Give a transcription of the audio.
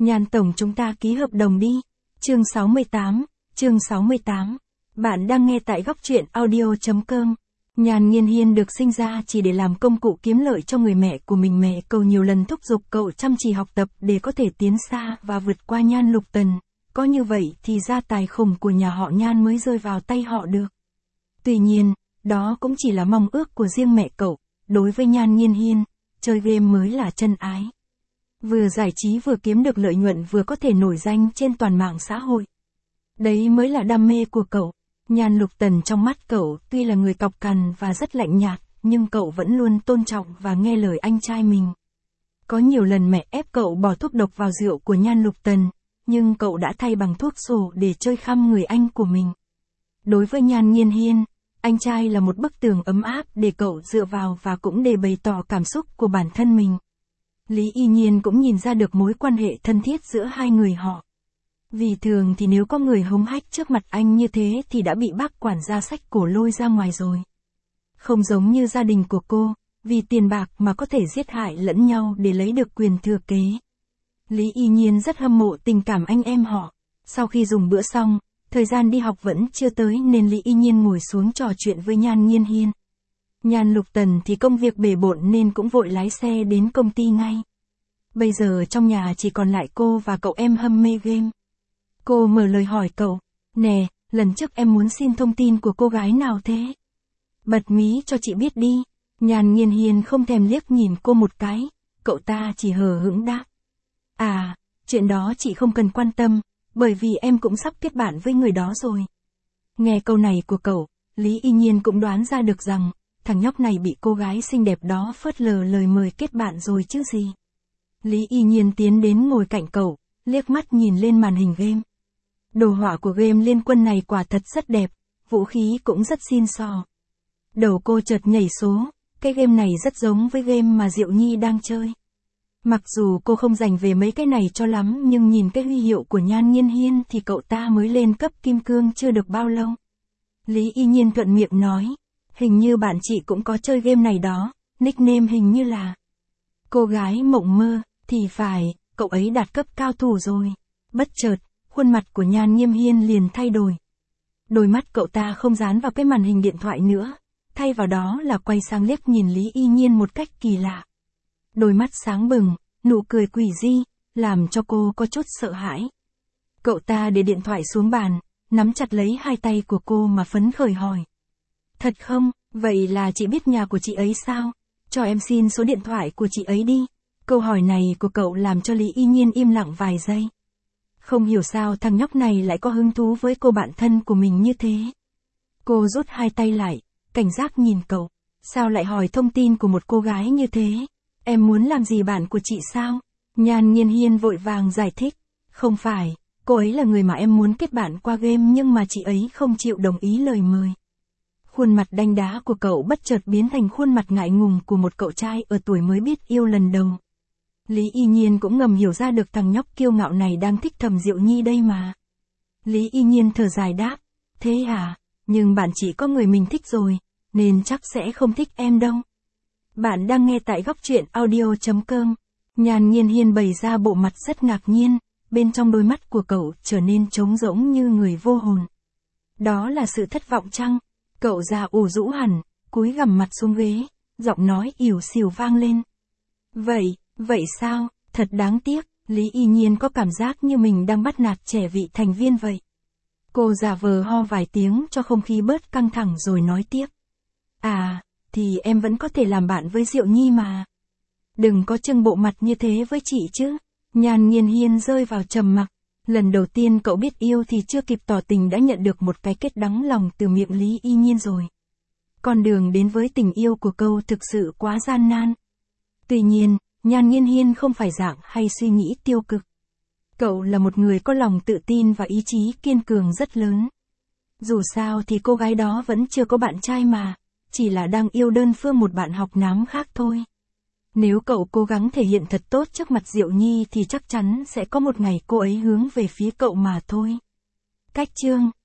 Nhan tổng chúng ta ký hợp đồng đi. Chương 68. Bạn đang nghe tại góc truyện audio.com. Nhan Nghiên Hiên được sinh ra chỉ để làm công cụ kiếm lợi cho người mẹ của mình. Mẹ cậu nhiều lần thúc giục cậu chăm chỉ học tập để có thể tiến xa và vượt qua Nhan Lục Tần. Có như vậy thì gia tài khủng của nhà họ Nhan mới rơi vào tay họ được. Tuy nhiên, đó cũng chỉ là mong ước của riêng mẹ cậu. Đối với Nhan Nghiên Hiên, chơi game mới là chân ái. Vừa giải trí vừa kiếm được lợi nhuận vừa có thể nổi danh trên toàn mạng xã hội. Đấy mới là đam mê của cậu. Nhan Lục Tần trong mắt cậu tuy là người cọc cằn và rất lạnh nhạt, nhưng cậu vẫn luôn tôn trọng và nghe lời anh trai mình. Có nhiều lần mẹ ép cậu bỏ thuốc độc vào rượu của Nhan Lục Tần, nhưng cậu đã thay bằng thuốc sổ để chơi khăm người anh của mình. Đối với Nhan Nghiên Hiên, anh trai là một bức tường ấm áp để cậu dựa vào và cũng để bày tỏ cảm xúc của bản thân mình. Lý Y Nhiên cũng nhìn ra được mối quan hệ thân thiết giữa hai người họ. Vì thường thì nếu có người hống hách trước mặt anh như thế thì đã bị bác quản gia xách cổ lôi ra ngoài rồi. Không giống như gia đình của cô, vì tiền bạc mà có thể giết hại lẫn nhau để lấy được quyền thừa kế. Lý Y Nhiên rất hâm mộ tình cảm anh em họ. Sau khi dùng bữa xong, thời gian đi học vẫn chưa tới nên Lý Y Nhiên ngồi xuống trò chuyện với Nhan Nghiên Hiên. Nhan Lục Tần thì công việc bề bộn nên cũng vội lái xe đến công ty ngay. Bây giờ trong nhà chỉ còn lại cô và cậu em hâm mê game. Cô mở lời hỏi cậu, nè, lần trước em muốn xin thông tin của cô gái nào thế? Bật mí cho chị biết đi. Nhan Nghiên Hiên không thèm liếc nhìn cô một cái, cậu ta chỉ hờ hững đáp. À, chuyện đó chị không cần quan tâm, bởi vì em cũng sắp kết bạn với người đó rồi. Nghe câu này của cậu, Lý Y Nhiên cũng đoán ra được rằng, thằng nhóc này bị cô gái xinh đẹp đó phớt lờ lời mời kết bạn rồi chứ gì. Lý Y Nhiên tiến đến ngồi cạnh cậu, liếc mắt nhìn lên màn hình game. Đồ họa của game Liên Quân này quả thật rất đẹp, vũ khí cũng rất xin xò. Đầu cô chợt nhảy số, cái game này rất giống với game mà Diệu Nhi đang chơi. Mặc dù cô không dành về mấy cái này cho lắm nhưng nhìn cái huy hiệu của Nhan Nghiên Hiên thì cậu ta mới lên cấp kim cương chưa được bao lâu. Lý Y Nhiên thuận miệng nói, hình như bạn chị cũng có chơi game này đó, nickname hình như là Cô Gái Mộng Mơ, thì phải, cậu ấy đạt cấp cao thủ rồi. Bất chợt, khuôn mặt của Nhan Nghiên Hiên liền thay đổi. Đôi mắt cậu ta không dán vào cái màn hình điện thoại nữa, thay vào đó là quay sang liếc nhìn Lý Y Nhiên một cách kỳ lạ. Đôi mắt sáng bừng, nụ cười quỷ dị, làm cho cô có chút sợ hãi. Cậu ta để điện thoại xuống bàn, nắm chặt lấy hai tay của cô mà phấn khởi hỏi. Thật không, vậy là chị biết nhà của chị ấy sao? Cho em xin số điện thoại của chị ấy đi. Câu hỏi này của cậu làm cho Lý Y Nhiên im lặng vài giây. Không hiểu sao thằng nhóc này lại có hứng thú với cô bạn thân của mình như thế. Cô rút hai tay lại, cảnh giác nhìn cậu. Sao lại hỏi thông tin của một cô gái như thế? Em muốn làm gì bạn của chị sao? Nhan Nghiên Hiên vội vàng giải thích. Không phải, cô ấy là người mà em muốn kết bạn qua game nhưng mà chị ấy không chịu đồng ý lời mời. Khuôn mặt đanh đá của cậu bất chợt biến thành khuôn mặt ngại ngùng của một cậu trai ở tuổi mới biết yêu lần đầu. Lý Y Nhiên cũng ngầm hiểu ra được thằng nhóc kiêu ngạo này đang thích thầm Diệu Nhi đây mà. Lý Y Nhiên thở dài đáp, thế à, nhưng bạn chỉ có người mình thích rồi, nên chắc sẽ không thích em đâu. Bạn đang nghe tại góc truyện audio.com. Nhan Nghiên Hiên bày ra bộ mặt rất ngạc nhiên, bên trong đôi mắt của cậu trở nên trống rỗng như người vô hồn. Đó là sự thất vọng chăng? Cậu già ủ rũ hẳn, cúi gằm mặt xuống ghế, giọng nói ỉu xìu vang lên. Vậy sao, thật đáng tiếc, Lý Y Nhiên có cảm giác như mình đang bắt nạt trẻ vị thành viên vậy. Cô giả vờ ho vài tiếng cho không khí bớt căng thẳng rồi nói tiếp. À, thì em vẫn có thể làm bạn với Diệu Nhi mà. Đừng có trưng bộ mặt như thế với chị chứ. Nhan Nghiên Hiên rơi vào trầm mặc. Lần đầu tiên cậu biết yêu thì chưa kịp tỏ tình đã nhận được một cái kết đắng lòng từ miệng Lý Y Nhiên rồi. Con đường đến với tình yêu của cậu thực sự quá gian nan. Tuy nhiên, Nhan Nghiên Hiên không phải dạng hay suy nghĩ tiêu cực. Cậu là một người có lòng tự tin và ý chí kiên cường rất lớn. Dù sao thì cô gái đó vẫn chưa có bạn trai mà, chỉ là đang yêu đơn phương một bạn học nám khác thôi. Nếu cậu cố gắng thể hiện thật tốt trước mặt Diệu Nhi thì chắc chắn sẽ có một ngày cô ấy hướng về phía cậu mà thôi. Cách chương